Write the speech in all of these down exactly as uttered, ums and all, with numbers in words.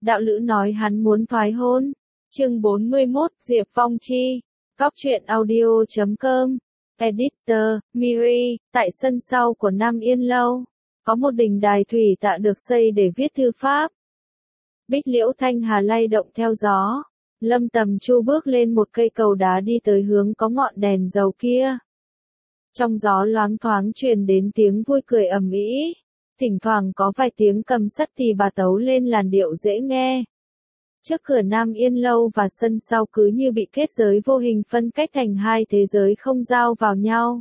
đạo lữ nói hắn muốn thoái hôn. Chương bốn mươi mốt, Diệp Phong Chi. Cóc truyện audio chấm com. Editor, Miri. Tại sân sau của Nam Yên Lâu, có một đình đài thủy tạ được xây để viết thư pháp. Bích liễu thanh hà lay động theo gió. Lâm Tầm Chu bước lên một cây cầu đá đi tới hướng có ngọn đèn dầu kia. Trong gió loáng thoáng truyền đến tiếng vui cười ầm ĩ, thỉnh thoảng có vài tiếng cầm sắt tỳ bà tấu lên làn điệu dễ nghe. Trước cửa Nam Yên Lâu và sân sau cứ như bị kết giới vô hình phân cách thành hai thế giới không giao vào nhau.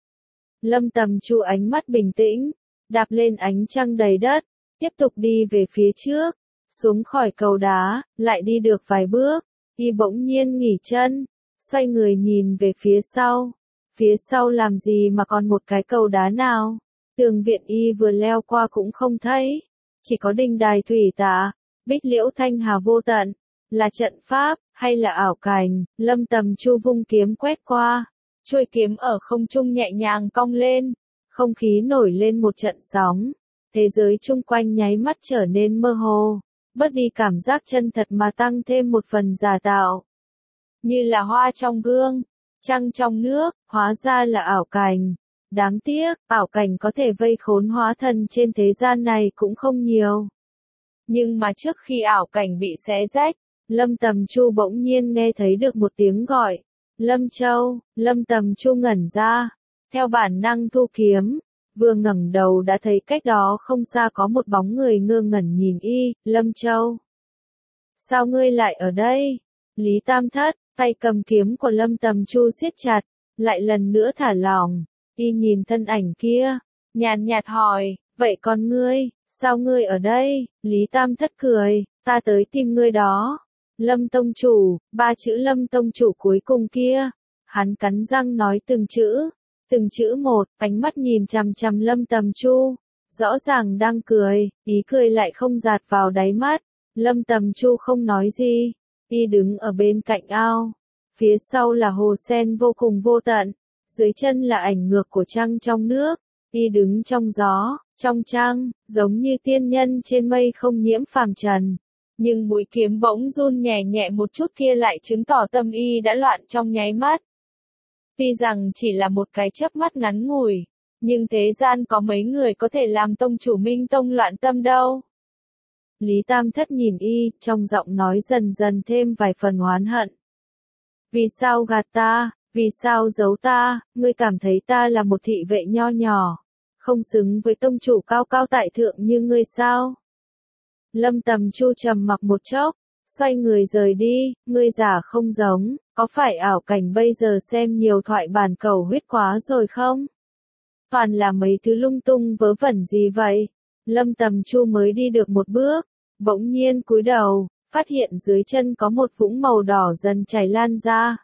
Lâm Tầm Chu ánh mắt bình tĩnh, đạp lên ánh trăng đầy đất, tiếp tục đi về phía trước, xuống khỏi cầu đá, lại đi được vài bước, y bỗng nhiên nghỉ chân, xoay người nhìn về phía sau. Phía sau làm gì mà còn một cái cầu đá nào? Tường viện y vừa leo qua cũng không thấy, chỉ có đình đài thủy tạ, bích liễu thanh hà vô tận. Là trận pháp, hay là ảo cảnh? Lâm Tầm Chu vung kiếm quét qua, chuôi kiếm ở không trung nhẹ nhàng cong lên, không khí nổi lên một trận sóng, thế giới chung quanh nháy mắt trở nên mơ hồ, bớt đi cảm giác chân thật mà tăng thêm một phần giả tạo. Như là hoa trong gương, trăng trong nước, hóa ra là ảo cảnh. Đáng tiếc, ảo cảnh có thể vây khốn hóa thần trên thế gian này cũng không nhiều. Nhưng mà trước khi ảo cảnh bị xé rách, Lâm Tầm Chu bỗng nhiên nghe thấy được một tiếng gọi. Lâm Châu. Lâm Tầm Chu ngẩn ra, theo bản năng thu kiếm, vừa ngẩng đầu đã thấy cách đó không xa có một bóng người ngơ ngẩn nhìn y. Lâm Châu, sao ngươi lại ở đây? Lý Tam Thất, tay cầm kiếm của Lâm Tầm Chu siết chặt, lại lần nữa thả lỏng. Y nhìn thân ảnh kia, nhàn nhạt hỏi, vậy còn ngươi, sao ngươi ở đây? Lý Tam Thất cười, ta tới tìm ngươi đó. Lâm Tông Chủ, ba chữ Lâm Tông Chủ cuối cùng kia. Hắn cắn răng nói từng chữ, từng chữ một, ánh mắt nhìn chằm chằm Lâm Tầm Chu, rõ ràng đang cười, ý cười lại không dạt vào đáy mắt. Lâm Tầm Chu không nói gì, y đứng ở bên cạnh ao, phía sau là hồ sen vô cùng vô tận, dưới chân là ảnh ngược của trăng trong nước, y đứng trong gió, trong trăng, giống như tiên nhân trên mây không nhiễm phàm trần. Nhưng mũi kiếm bỗng run nhẹ nhẹ một chút kia lại chứng tỏ tâm y đã loạn trong nháy mắt. Tuy rằng chỉ là một cái chớp mắt ngắn ngủi, nhưng thế gian có mấy người có thể làm tông chủ Minh Tông loạn tâm đâu. Lý Tam Thất nhìn y, trong giọng nói dần dần thêm vài phần oán hận. Vì sao gạt ta, vì sao giấu ta, ngươi cảm thấy ta là một thị vệ nho nhỏ, không xứng với tông chủ cao cao tại thượng như ngươi sao? Lâm Tầm Chu trầm mặc một chốc, xoay người rời đi. Ngươi giả không giống, có phải ảo cảnh bây giờ xem nhiều thoại bản cầu huyết quá rồi không? Toàn là mấy thứ lung tung vớ vẩn gì vậy? Lâm Tầm Chu mới đi được một bước, bỗng nhiên cúi đầu, phát hiện dưới chân có một vũng màu đỏ dần chảy lan ra.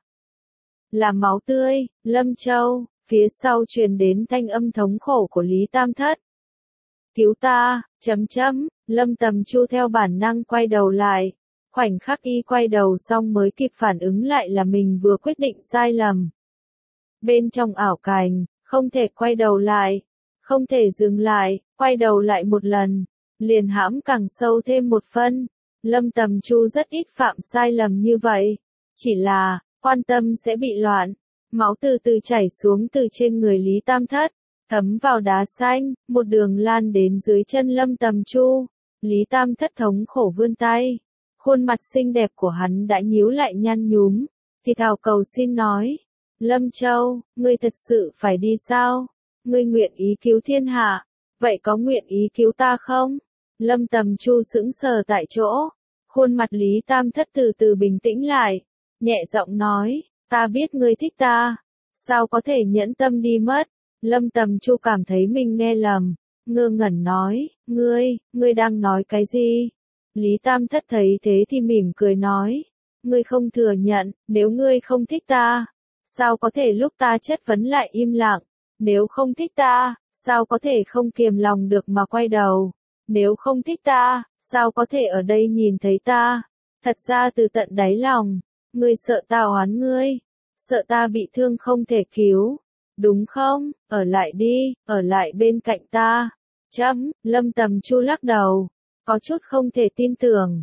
Là máu tươi. Lâm Châu, phía sau truyền đến thanh âm thống khổ của Lý Tam Thất. Cứu ta, chấm chấm. Lâm Tầm Chu theo bản năng quay đầu lại, khoảnh khắc y quay đầu xong mới kịp phản ứng lại là mình vừa quyết định sai lầm. Bên trong ảo cảnh, không thể quay đầu lại, không thể dừng lại, quay đầu lại một lần, liền hãm càng sâu thêm một phân. Lâm Tầm Chu rất ít phạm sai lầm như vậy, chỉ là, quan tâm sẽ bị loạn. Máu từ từ chảy xuống từ trên người Lý Tam Thất, thấm vào đá xanh, một đường lan đến dưới chân Lâm Tầm Chu. Lý Tam Thất thống khổ vươn tay, khuôn mặt xinh đẹp của hắn đã nhíu lại nhăn nhúm, thì thào cầu xin nói. Lâm Châu, ngươi thật sự phải đi sao? Ngươi nguyện ý cứu thiên hạ, vậy có nguyện ý cứu ta không? Lâm Tầm Chu sững sờ tại chỗ, khuôn mặt Lý Tam Thất từ từ bình tĩnh lại, nhẹ giọng nói, ta biết ngươi thích ta, sao có thể nhẫn tâm đi mất? Lâm Tầm Chu cảm thấy mình nghe lầm, ngơ ngẩn nói, ngươi, ngươi đang nói cái gì? Lý Tam Thất thấy thế thì mỉm cười nói, ngươi không thừa nhận, nếu ngươi không thích ta, sao có thể lúc ta chất vấn lại im lặng? Nếu không thích ta, sao có thể không kiềm lòng được mà quay đầu? Nếu không thích ta, sao có thể ở đây nhìn thấy ta? Thật ra từ tận đáy lòng, ngươi sợ ta oán ngươi, sợ ta bị thương không thể cứu, đúng không? Ở lại đi, ở lại bên cạnh ta. Chấm. Lâm Tầm Chu lắc đầu, có chút không thể tin tưởng.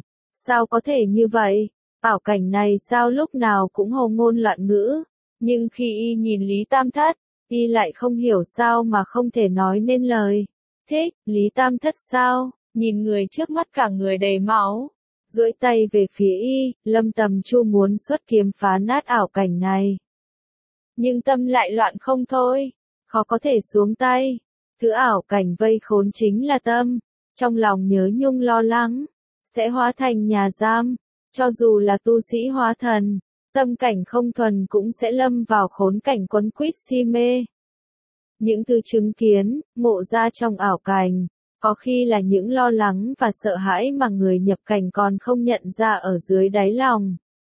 Sao có thể như vậy? Ảo cảnh này sao lúc nào cũng hồ ngôn loạn ngữ, nhưng khi y nhìn Lý Tam Thất, y lại không hiểu sao mà không thể nói nên lời. Thích, Lý Tam Thất sao? Nhìn người trước mắt cả người đầy máu, duỗi tay về phía y, Lâm Tầm Chu muốn xuất kiếm phá nát ảo cảnh này. Nhưng tâm lại loạn không thôi, khó có thể xuống tay. Thứ ảo cảnh vây khốn chính là tâm, trong lòng nhớ nhung lo lắng, sẽ hóa thành nhà giam, cho dù là tu sĩ hóa thần, tâm cảnh không thuần cũng sẽ lâm vào khốn cảnh quấn quýt si mê. Những thứ chứng kiến, ngộ ra trong ảo cảnh, có khi là những lo lắng và sợ hãi mà người nhập cảnh còn không nhận ra ở dưới đáy lòng.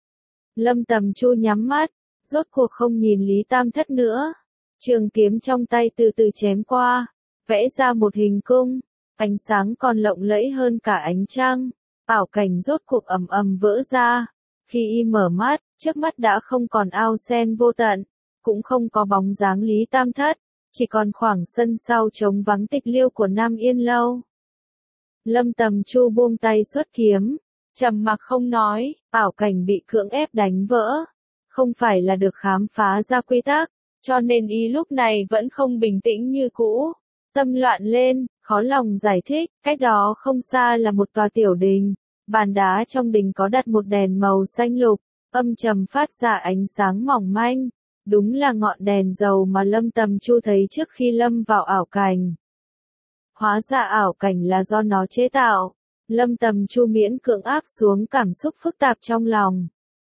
Lâm Tầm Chu nhắm mắt, rốt cuộc không nhìn Lý Tam Thất nữa. Trường kiếm trong tay từ từ chém qua, vẽ ra một hình cung, ánh sáng còn lộng lẫy hơn cả ánh trăng. Ảo cảnh rốt cuộc ầm ầm vỡ ra. Khi y mở mắt, trước mắt đã không còn ao sen vô tận, cũng không có bóng dáng Lý Tam Thất, chỉ còn khoảng sân sau trống vắng tịch liêu của Nam Yên Lâu. Lâm Tầm Chu buông tay xuất kiếm, trầm mặc không nói, ảo cảnh bị cưỡng ép đánh vỡ. Không phải là được khám phá ra quy tắc, cho nên y lúc này vẫn không bình tĩnh như cũ. Tâm loạn lên, khó lòng giải thích, cách đó không xa là một tòa tiểu đình. Bàn đá trong đình có đặt một đèn màu xanh lục, âm trầm phát ra ánh sáng mỏng manh. Đúng là ngọn đèn dầu mà Lâm Tầm Chu thấy trước khi lâm vào ảo cảnh. Hóa ra ảo cảnh là do nó chế tạo. Lâm Tầm Chu miễn cưỡng áp xuống cảm xúc phức tạp trong lòng.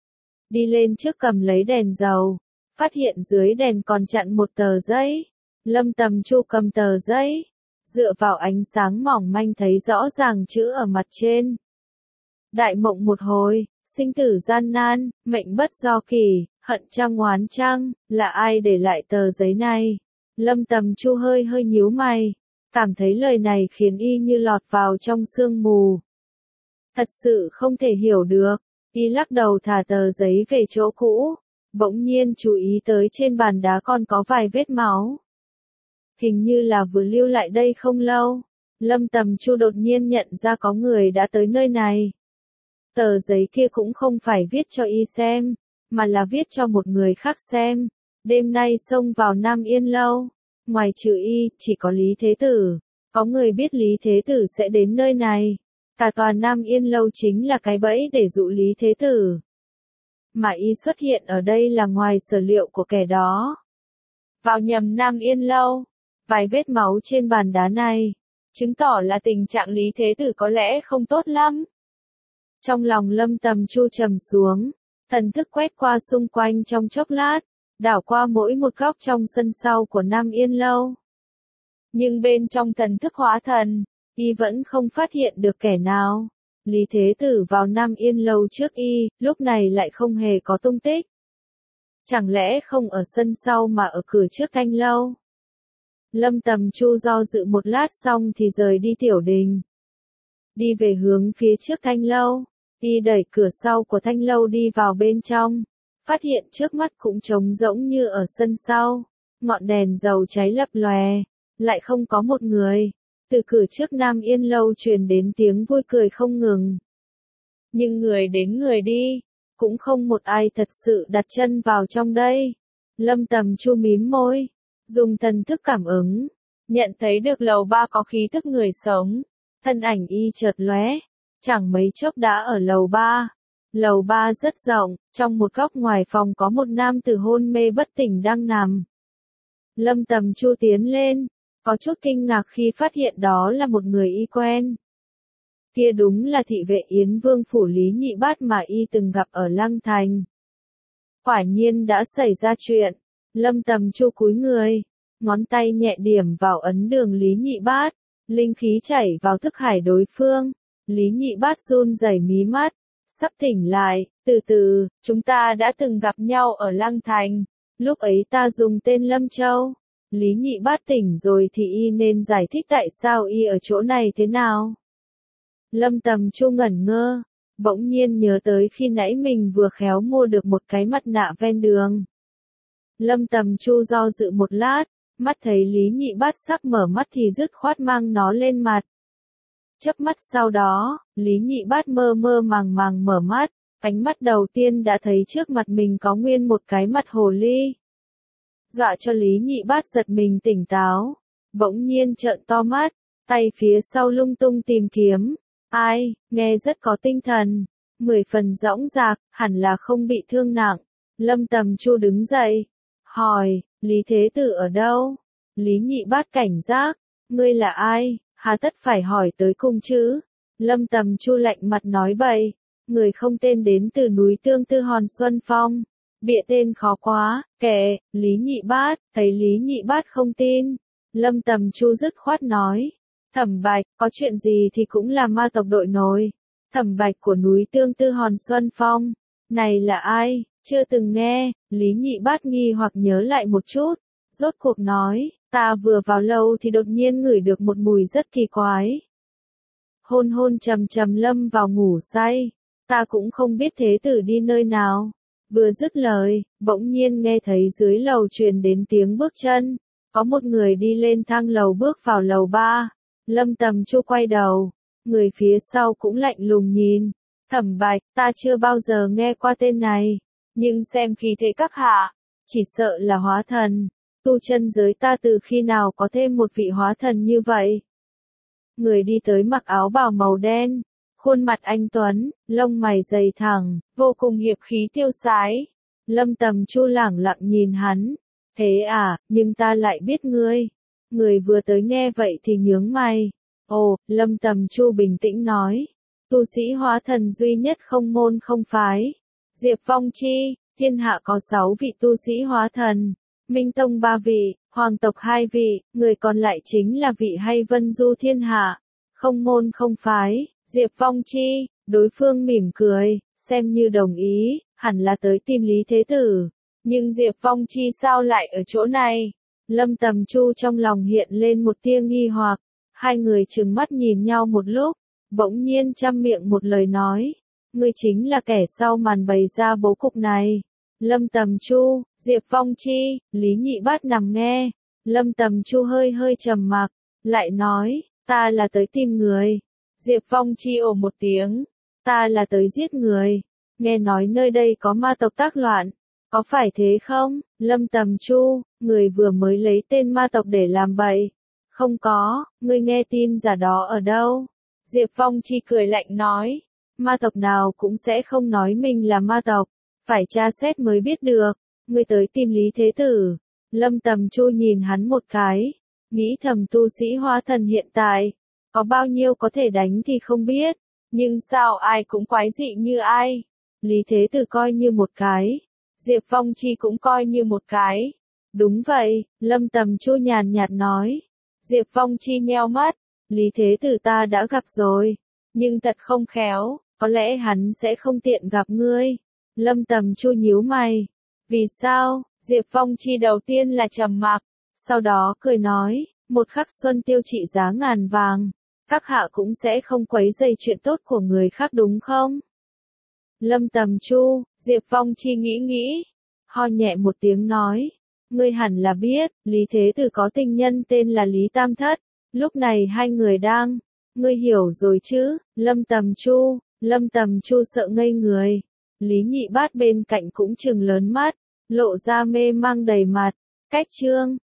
Đi lên trước cầm lấy đèn dầu, phát hiện dưới đèn còn chặn một tờ giấy. Lâm Tầm Chu cầm tờ giấy, dựa vào ánh sáng mỏng manh thấy rõ ràng chữ ở mặt trên. Đại mộng một hồi, sinh tử gian nan, mệnh bất do kỳ, hận trăng oán trăng, là ai để lại tờ giấy này? Lâm Tầm Chu hơi hơi nhíu mày, cảm thấy lời này khiến y như lọt vào trong sương mù. Thật sự không thể hiểu được, y lắc đầu thả tờ giấy về chỗ cũ, bỗng nhiên chú ý tới trên bàn đá còn có vài vết máu. Hình như là vừa lưu lại đây không lâu, Lâm Tầm Chu đột nhiên nhận ra có người đã tới nơi này. Tờ giấy kia cũng không phải viết cho y xem, mà là viết cho một người khác xem. Đêm nay xông vào Nam Yên Lâu, ngoài trừ y, chỉ có Lý Thế Tử. Có người biết Lý Thế Tử sẽ đến nơi này. Cả tòa Nam Yên Lâu chính là cái bẫy để dụ Lý Thế Tử. Mà y xuất hiện ở đây là ngoài sở liệu của kẻ đó. Vào nhầm Nam Yên Lâu, vài vết máu trên bàn đá này, chứng tỏ là tình trạng Lý Thế Tử có lẽ không tốt lắm. Trong lòng Lâm Tầm Chu trầm xuống, thần thức quét qua xung quanh trong chốc lát, đảo qua mỗi một góc trong sân sau của Nam Yên Lâu. Nhưng bên trong thần thức hóa thần, y vẫn không phát hiện được kẻ nào. Lý Thế Tử vào Nam Yên Lâu trước y, lúc này lại không hề có tung tích. Chẳng lẽ không ở sân sau mà ở cửa trước thanh lâu? Lâm Tầm Chu do dự một lát xong thì rời đi tiểu đình. Đi về hướng phía trước thanh lâu, y đẩy cửa sau của thanh lâu đi vào bên trong, phát hiện trước mắt cũng trống rỗng như ở sân sau, ngọn đèn dầu cháy lấp lòe, lại không có một người. Từ cửa trước Nam Yên Lâu truyền đến tiếng vui cười không ngừng. Nhưng người đến người đi, cũng không một ai thật sự đặt chân vào trong đây. Lâm Tầm Chu mím môi, dùng thần thức cảm ứng, nhận thấy được lầu ba có khí thức người sống. Thân ảnh y chợt lóe, chẳng mấy chốc đã ở lầu ba. Lầu ba rất rộng, trong một góc ngoài phòng có một nam tử hôn mê bất tỉnh đang nằm. Lâm Tầm Chu tiến lên, có chút kinh ngạc khi phát hiện đó là một người y quen. Kia đúng là thị vệ Yến Vương phủ Lý Nhị Bát mà y từng gặp ở Lăng Thành. Quả nhiên đã xảy ra chuyện. Lâm Tầm Chu cúi người, ngón tay nhẹ điểm vào ấn đường Lý Nhị Bát, linh khí chảy vào thức hải đối phương. Lý Nhị Bát run rẩy mí mắt, sắp tỉnh lại. Từ từ, chúng ta đã từng gặp nhau ở Lăng Thành, lúc ấy ta dùng tên Lâm Châu. Lý Nhị Bát tỉnh rồi thì y nên giải thích tại sao y ở chỗ này thế nào. Lâm Tầm Chu ngẩn ngơ, bỗng nhiên nhớ tới khi nãy mình vừa khéo mua được một cái mặt nạ ven đường. Lâm Tầm Chu do dự một lát, mắt thấy Lý Nhị Bát sắp mở mắt thì dứt khoát mang nó lên mặt. Chớp mắt sau đó, Lý Nhị Bát mơ mơ màng màng mở mắt, ánh mắt đầu tiên đã thấy trước mặt mình có nguyên một cái mặt hồ ly. Dọa cho Lý Nhị Bát giật mình tỉnh táo, bỗng nhiên trợn to mắt, tay phía sau lung tung tìm kiếm. Ai, nghe rất có tinh thần, mười phần dõng dạc, hẳn là không bị thương nặng. Lâm Tầm Chu đứng dậy, hỏi, Lý Thế Tử ở đâu? Lý Nhị Bát cảnh giác, ngươi là ai, hà tất phải hỏi tới cùng chứ? Lâm Tầm Chu lạnh mặt nói bậy, người không tên đến từ núi Tương Tư Hòn Xuân Phong. Bịa tên khó quá, kệ, Lý Nhị Bát, thấy Lý Nhị Bát không tin. Lâm Tầm Chu dứt khoát nói, Thẩm Bạch, có chuyện gì thì cũng là ma tộc đội nổi. Thẩm Bạch của núi Tương Tư Hòn Xuân Phong, này là ai, chưa từng nghe. Lý Nhị Bát nghi hoặc nhớ lại một chút, rốt cuộc nói, ta vừa vào lâu thì đột nhiên ngửi được một mùi rất kỳ quái. Hôn hôn trầm trầm lâm vào ngủ say, ta cũng không biết Thế Tử đi nơi nào. Vừa dứt lời, bỗng nhiên nghe thấy dưới lầu truyền đến tiếng bước chân, có một người đi lên thang lầu bước vào lầu ba. Lâm Tầm Chu quay đầu, người phía sau cũng lạnh lùng nhìn. Thẩm Bạch, ta chưa bao giờ nghe qua tên này, nhưng xem khí thế các hạ, chỉ sợ là hóa thần. Tu chân giới ta từ khi nào có thêm một vị hóa thần như vậy? Người đi tới mặc áo bào màu đen, khuôn mặt anh tuấn, lông mày dày thẳng, vô cùng hiệp khí tiêu sái. Lâm Tầm Chu lẳng lặng nhìn hắn. Thế à, nhưng ta lại biết ngươi. Người vừa tới nghe vậy thì nhướng mày. Ồ, Lâm Tầm Chu bình tĩnh nói. Tu sĩ hóa thần duy nhất không môn không phái. Diệp Phong Chi, thiên hạ có sáu vị tu sĩ hóa thần. Minh Tông ba vị, Hoàng tộc hai vị, người còn lại chính là vị hay Vân Du thiên hạ. Không môn không phái, Diệp Phong Chi, đối phương mỉm cười, xem như đồng ý, hẳn là tới tìm Lý Thế Tử. Nhưng Diệp Phong Chi sao lại ở chỗ này? Lâm Tầm Chu trong lòng hiện lên một tia nghi hoặc, hai người trừng mắt nhìn nhau một lúc, bỗng nhiên trăm miệng một lời nói, ngươi chính là kẻ sau màn bày ra bố cục này. Lâm Tầm Chu, Diệp Phong Chi, Lý Nhị Bát nằm nghe, Lâm Tầm Chu hơi hơi trầm mặc, lại nói, ta là tới tìm người. Diệp Phong Chi ồ một tiếng, ta là tới giết người, nghe nói nơi đây có ma tộc tác loạn. Có phải thế không, Lâm Tầm Chu, người vừa mới lấy tên ma tộc để làm bậy? Không có, ngươi nghe tin giả đó ở đâu? Diệp Phong Chi cười lạnh nói, ma tộc nào cũng sẽ không nói mình là ma tộc, phải tra xét mới biết được. Ngươi tới tìm Lý Thế Tử. Lâm Tầm Chu nhìn hắn một cái, nghĩ thầm tu sĩ hóa thần hiện tại, có bao nhiêu có thể đánh thì không biết, nhưng sao ai cũng quái dị như ai? Lý Thế Tử coi như một cái. Diệp Phong Chi cũng coi như một cái. Đúng vậy, Lâm Tầm Chu nhàn nhạt nói. Diệp Phong Chi nheo mắt, Lý Thế Tử ta đã gặp rồi, nhưng thật không khéo, có lẽ hắn sẽ không tiện gặp ngươi. Lâm Tầm Chu nhíu mày. Vì sao? Diệp Phong Chi đầu tiên là trầm mặc, sau đó cười nói, một khắc xuân tiêu trị giá ngàn vàng, các hạ cũng sẽ không quấy rầy chuyện tốt của người khác đúng không? Lâm Tầm Chu, Diệp Phong Chi nghĩ nghĩ, ho nhẹ một tiếng nói, ngươi hẳn là biết, Lý Thế Tử có tình nhân tên là Lý Tam Thất, lúc này hai người đang, ngươi hiểu rồi chứ? Lâm Tầm Chu, Lâm Tầm Chu sợ ngây người, Lý Nhị Bát bên cạnh cũng trừng lớn mắt, lộ ra mê mang đầy mặt. Cách chương